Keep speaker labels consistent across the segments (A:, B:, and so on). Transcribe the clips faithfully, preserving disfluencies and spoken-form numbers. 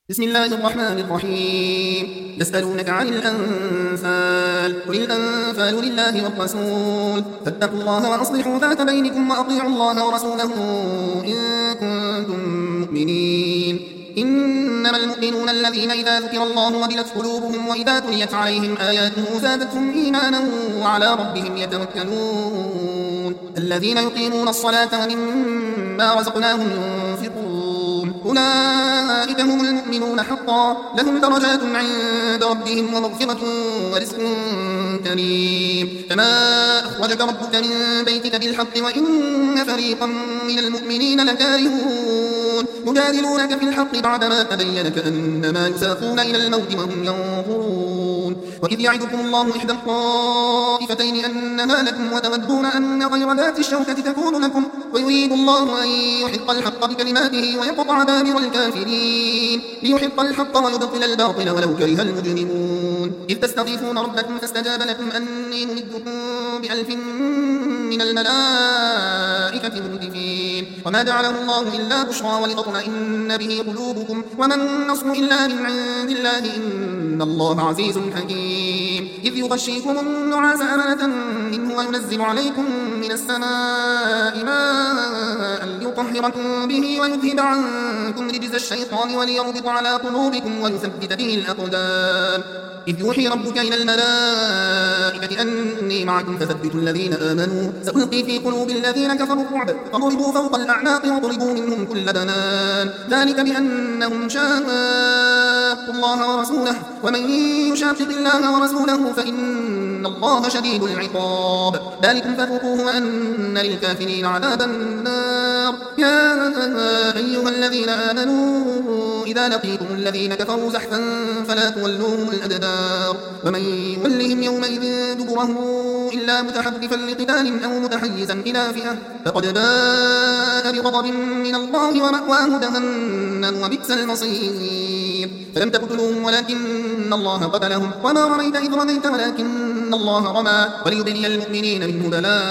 A: بسم الله الرحمن الرحيم. يسألونك عن الأنفال، قل الأنفال لله والرسول، فاتقوا الله وأصلحوا ذات بينكم وأطيعوا الله ورسوله إن كنتم مؤمنين. إنما المؤمنون الذين إذا ذكر الله وجلت قلوبهم وإذا تليت عليهم آياته زادتهم إيمانا وعلى ربهم يتوكلون. الذين يقيمون الصلاة ومما رزقناهم ينفقون، أولئك هم المؤمنون حقا، لهم درجات عند ربهم ومغفرة ورزق كريم. كما أخرجك ربك من بيتك بالحق وإن فريقا من المؤمنين لكارهون، يجادلونك في الحق بعدما تبين كأنما يساقون إلى الموت وهم ينظرون. وإذ يعدكم الله إحدى الطائفتين أنها لكم وتودون أن غير ذات الشوكة تكون لكم، ويريد الله أن يحق الحق بكلماته ويقطع دابر الكافرين، ليحق الحق ويبطل الباطل ولو كره المجرمون. إذ تستغيثون ربكم فاستجاب لكم أني ممدكم بألف من الملائكة مردفين، وما جعله الله إلا بشرى ولتطمئن به قلوبكم، وما النصر إلا من عند الله إن الله عزيز حكيم. إذ يغشيكم النعاس أمنة منه وينزل عليكم من السماء ماء ليطهركم به ويذهب عنكم رجز الشيطان وليربط على قلوبكم ويثبت به الأقدام. إذ يوحي ربك إلى الملائكة أني معكم فثبتوا الذين آمنوا، سألقي في قلوب الذين كفروا الرعب فضربوا فوق الأعناق وضربوا منهم كل بنان، ذلك بأنهم شاقوا الله ورسوله، ومن يشاقق الله ورسوله فإن الله شديد العقاب. ذلكم فذوقوه وأن للكافرين عذاب النار. يا أيها الذين آمنوا إذا لقيتم الذين كفروا زحفا فلا تولوهم الأدبار، ومن يولهم يومئذ دبره إلا متحرفا لقتال أو متحيزا إلى فئة فقد باء بغضب من الله ومأواه جهنم وبئس المصير. فلم تقتلوهم ولكن الله قتلهم وما رميت إذ رميت ولكن الله رمى، وليبلي المؤمنين منه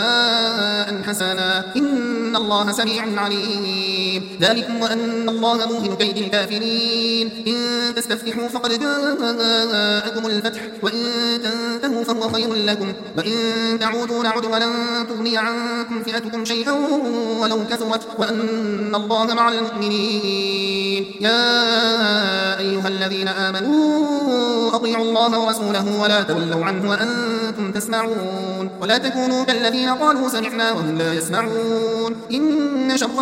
A: بلاء حسنا إن الله سميع عليم. ذلكم وأن الله موهن كيد الكافرين. إن تستفتحوا فقد جاءكم الفتح وإن تنتهوا فهو خير لكم، وإن تعودوا نعد ولن تغني عنكم فئتكم شيئا ولو كثرت وأن الله مع المؤمنين. يا أيها الذين آمنوا أطيعوا الله ورسوله ولا تولوا عنه وأنتم تسمعون، ولا تكونوا كالذين قالوا سمعنا وهم لا يسمعون. إن شر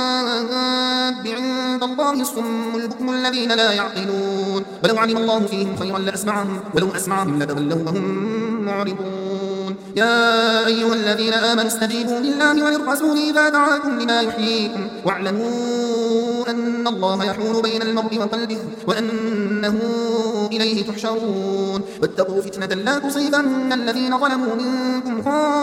A: الدواب عند الله الصم البكم الذين لا يعقلون، ولو علم الله فيهم خيرا لأسمعهم ولو أسمعهم لتولوا وهم معرضون. يا أيها الذين آمنوا استجيبوا لله وللرسول إذا دعاكم لما يحييكم، واعلموا أن الله يحول بين المرء وقلبه وأنه إليه تحشرون. واتقوا فتنة لا تصيبن الذين ظلموا منكم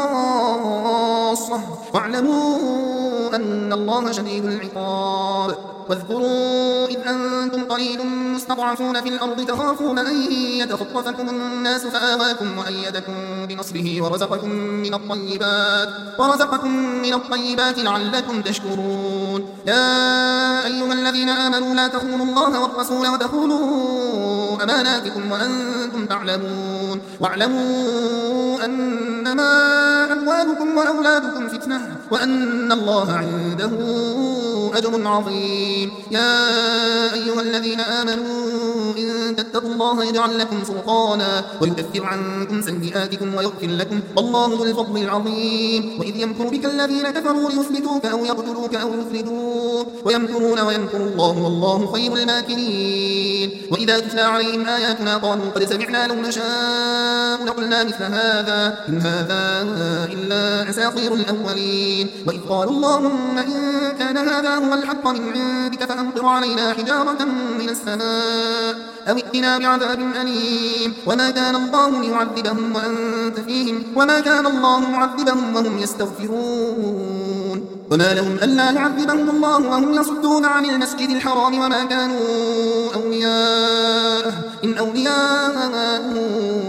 A: خاصة واعلموا أن الله شديد العقاب. واذكروا إذ أنتم قليل مستضعفون في الأرض تخافون أن يتخطفكم الناس فآواكم وأيدكم بنصره ورزقكم من الطيبات ورزقكم من الطيبات لعلكم تشكرون. يا أيها الذين آمنوا لا تخونوا الله والرسول وتخونوا أماناتكم وأنتم تعلمون، واعلموا أنما أموالكم وأولادكم فتنة وأن الله عنده أجر عظيم. يا أيها الذين آمنوا إن تتقوا الله يجعل لكم فرقانا ويكفر عنكم سيئاتكم ويغفر لكم والله ذو الفضل العظيم. وإذ يمكر بك الذين كفروا ليثبتوك أو يقتلوك أو يخرجوك ويمكرون ويمكر الله والله خير الماكرين. وإذا تتلى عليهم آياتنا قالوا قد سمعنا لو نشاء لقلنا مثل هذا إن هذا إلا أساطير الأولين. وإذ قالوا اللهم إن كان هذا هو الحق من عندك فأمطر علينا حجارة من السماء أو ائتنا بعذاب أليم. وما كان الله ليعذبهم وأنت فيهم وما كان الله معذبهم وهم يستغفرون. وما لهم ألا يعذبهم الله وهم يصدون عن المسجد الحرام وما كانوا أولياءه إن أولياءه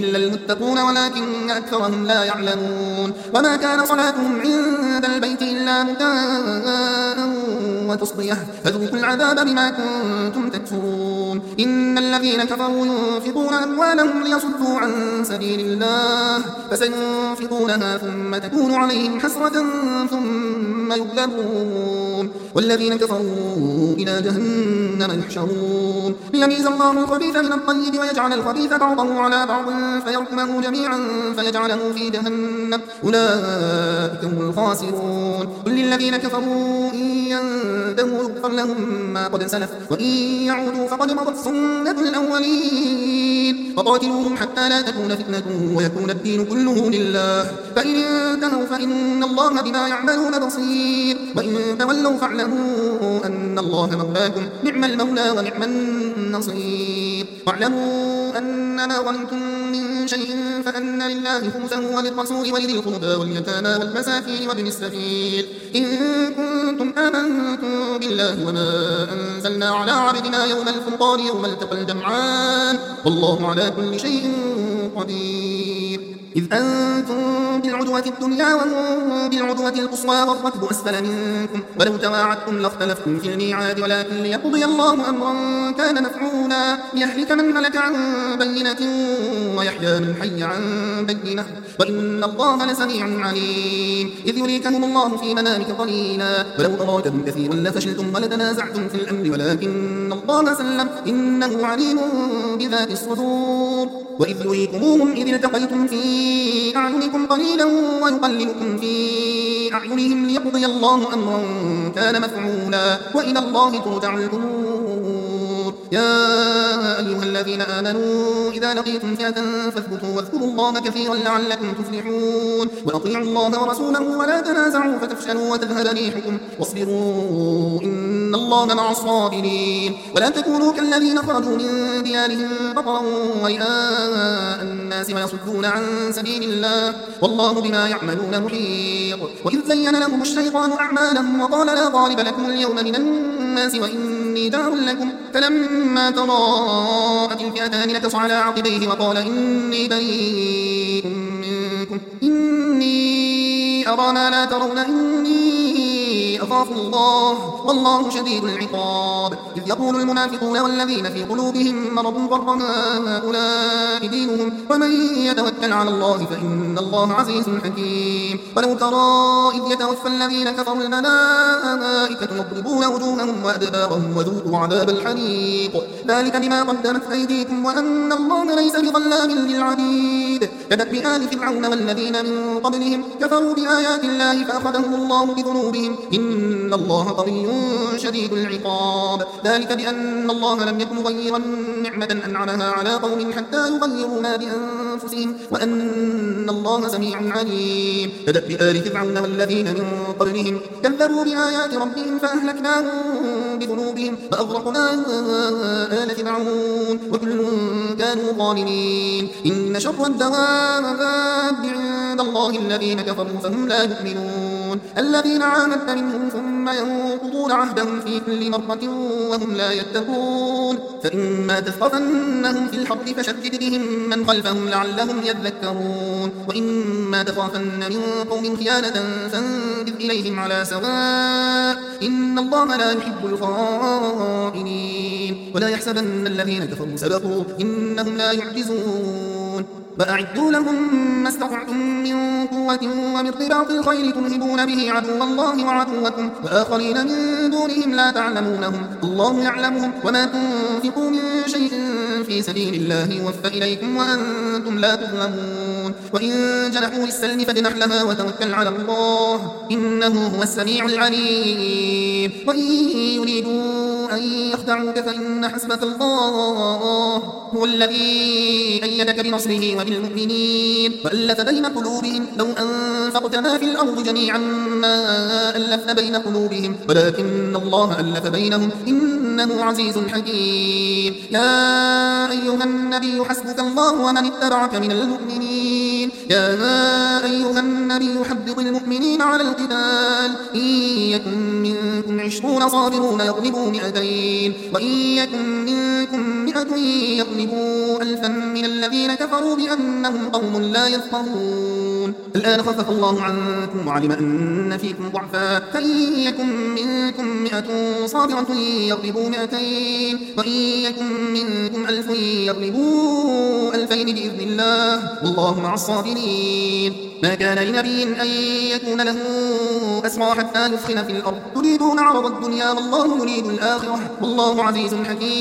A: إلا المتقون ولكن أكثرهم لا يعلمون وما كان صلاتهم عند البيت إلا مكاء وتصدية فذوقوا العذاب بما كنتم تكفرون إن الذين كفروا ينفقون أموالهم ليصدوا عن سبيل الله فسينفقونها ثم تكون عليهم حسرة ثم يغلبون والذين كفروا إلى جهنم يحشرون ليميز الله الخبيث من الطيب ويجعل الخبيث بعضه على بعض فيركمه جميعا فيجعله في جهنم أولئك هم الخاسرون قل للذين كفروا إن ينتهوا يغفر لهم ما قد سلف وإن يعودوا فقد مضت سنة الأولين فقاتلوهم حتى لا تكون فتنة ويكون الدين كله لله فإن انتهوا فإن الله بما يعملون بصير وإن تولوا فاعلموا أن الله مولاكم نعم المولى ونعم النصير واعلموا أنما غنمتم من شيء فأن لله خمسه وللرسول ولذي القربى واليتامى والمساكين وابن السبيل إن كنتم آمنتم بالله وما أنزلنا على عبدنا يوم الفرقان يوم التقى الجمعان والله على كل شيء قدير إذ أنتم بالعدوة الدنيا وهم بالعدوة القصوى والركب أسفل منكم ولو تواعدتم لاختلفتم في الميعاد ولكن ليقضي الله أمرا كان مفعولا ليهلك من هلك عن بينة ويحيى من حي عن بينة وإن الله لسميع عليم إذ يريكهم الله في منامك قليلا ولو أراكهم كثيرا لفشلتم ولتنازعتم في الأمر ولكن الله سلم إنه عليم بذات الصدور وإذ يريكموهم إذ التقيتم في أعينكم قليلا ويقللكم في أعينهم ليقضي الله أمرا كان مفعولا وإلى الله ترجع الأمور يا أيها الذين آمنوا إذا لقيتم فئة فاثبتوا واذكروا الله كثيرا لعلكم تفلحون وأطيعوا الله ورسوله ولا تنازعوا فتفشلوا وتذهب ريحكم واصبروا إن الله مع الصابرين ولا تكونوا كالذين خرجوا من ديارهم بطرا ورئاء الناس ويصدون عن سبيل الله والله بما يعملون محيط وإذ زين لهم الشيطان أعمالهم وقال لا غالب لكم اليوم من الناس وإني جار لكم فلما تراءت الفئتان نكص على عقبيه وقال إني بريء منكم إني أرى ما لا ترون إني أخاف الله والله شديد العقاب إذ يقول المنافقون والذين في قلوبهم مرض غر هؤلاء دينهم ومن يتوكل على الله فإن الله عزيز حكيم ولو ترى إذ يتوفى الذين كفروا الملائكة يضربون وجوههم وأدبارهم وذوقوا عذاب الحريق ذلك بما قدمت أيديكم وأن الله ليس بظلام للعبيد كدأب آل فرعون والذين من قبلهم كفروا بآيات الله فأخذهم الله بذنوبهم إن الله قوي شديد العقاب ذلك بأن الله لم يكن مغيرا نعمة أنعمها على قوم حتى يغيروا ما بأنفسهم وأن الله سميع عليم كدأب آل فرعون والذين من قبلهم كذبوا بآيات ربهم فأهلكناهم بذنوبهم فأغرقنا آل فرعون وكل كانوا ظالمين إن شر الدواب عند الله الذين كفروا فهم لا يؤمنون الذين عاهدت منهم ثم ينقضون عهدهم في كل مرة وهم لا يتقون فإما تثقفنهم في الحرب فشدد بهم من خلفهم لعلهم يذكرون وإما تخافن من قوم خيانة فانبذ إليهم على سواء إن الله لا يحب الخائنين ولا يحسبن الذين كفروا سبقوا إنهم لا يعجزون وأعدوا لهم ما استطعتم من قوة ومن رباط الخيل ترهبون به عدو الله وعدوكم وآخرين من دونهم لا تعلمونهم الله يعلمهم وما تنفقوا من شيء في سبيل الله يوفى إليكم وأنتم لا تظلمون وإن جنحوا للسلم فاجنح لها وتوكل على الله إنه هو السميع العليم وإن يريدوا أن يخدعوك فإن حسبك الله هو الذي أيدك بنصره وبالمؤمنين وألف بين قلوبهم لو أنفقت ما في الأرض جميعا ما ألفت بين قلوبهم ولكن الله ألف بينهم إنه عزيز حكيم يا أيها النبي حسبك الله ومن اتبعك من المؤمنين يا أيها النبي حبب المؤمنين على القتال إن يكن منكم عشرون صابرون يغلبوا مئتين وإن يكن منكم مئة يغلبوا ألفا من الذين كفروا بأنهم قوم لا يفقهون الآن خفف الله عنكم وعلم أن فيكم ضعفا فإن يكن منكم مئة صابرة يغلبوا مئتين وإن يكن منكم ألف يغلبوا ألفين بإذن الله والله مع الصابرين ما كان لنبي أن يكون له أسرى حتى يثخن في الأرض تريدون عرض الدنيا والله يريد الآخرة والله عزيز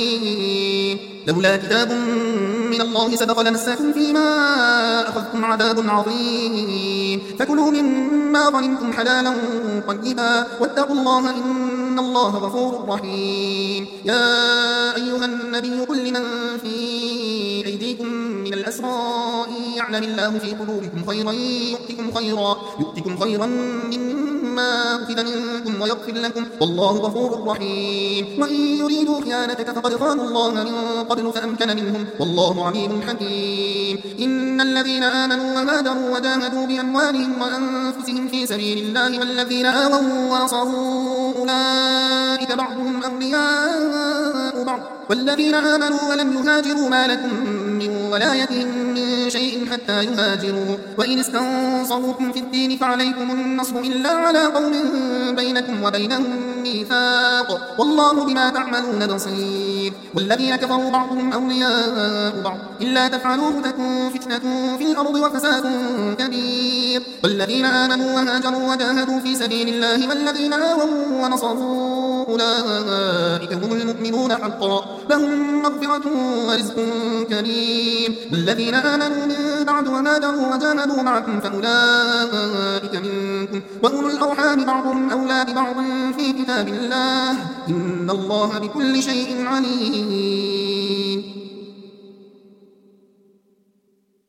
A: حكيم لولا كتاب من الله سبق لمسكم فيما أخذتم عذاب عظيم فكلوا مما غنمتم حلالا طيبا واتقوا الله إن الله غفور رحيم يا أيها النبي قل لمن في أيديكم من الأسرى إن يعلم الله في قلوبكم خيرا يؤتكم خيرا يؤتكم خيرا مما أخذ منكم ويغفر لكم والله غفور رحيم وإن يريدوا خيانتك فقد خانوا الله من قبل فأمكن منهم والله عليم حكيم إن الذين آمنوا وهاجروا وجاهدوا بأموالهم وأنفسهم في سبيل الله والذين آووا ونصروا أولئك بعضهم أولياء بعض والذين آمنوا ولم يهاجروا ما لكم من ولايتهم من شيء حتى يهاجروا وإن استنصروكم في الدين فعليكم النصر إلا على قوم بينكم وبينهم ميثاق والله بما تعملون بصير والذين كفروا بعضهم أولياء بعض إلا تفعلوه تكون فتنة في الأرض وفساد كبير والذين آمنوا وهاجروا وجاهدوا في سبيل الله والذين آووا ونصروا أولئك هم المؤمنون حقا لهم مغفرة ورزق كريم والذين آمنوا من بعد وهاجروا وجاهدوا معكم فأولئك منكم وأولو الأرحام بعضهم أولى ببعض في كتاب الله إن الله بكل شيء عليم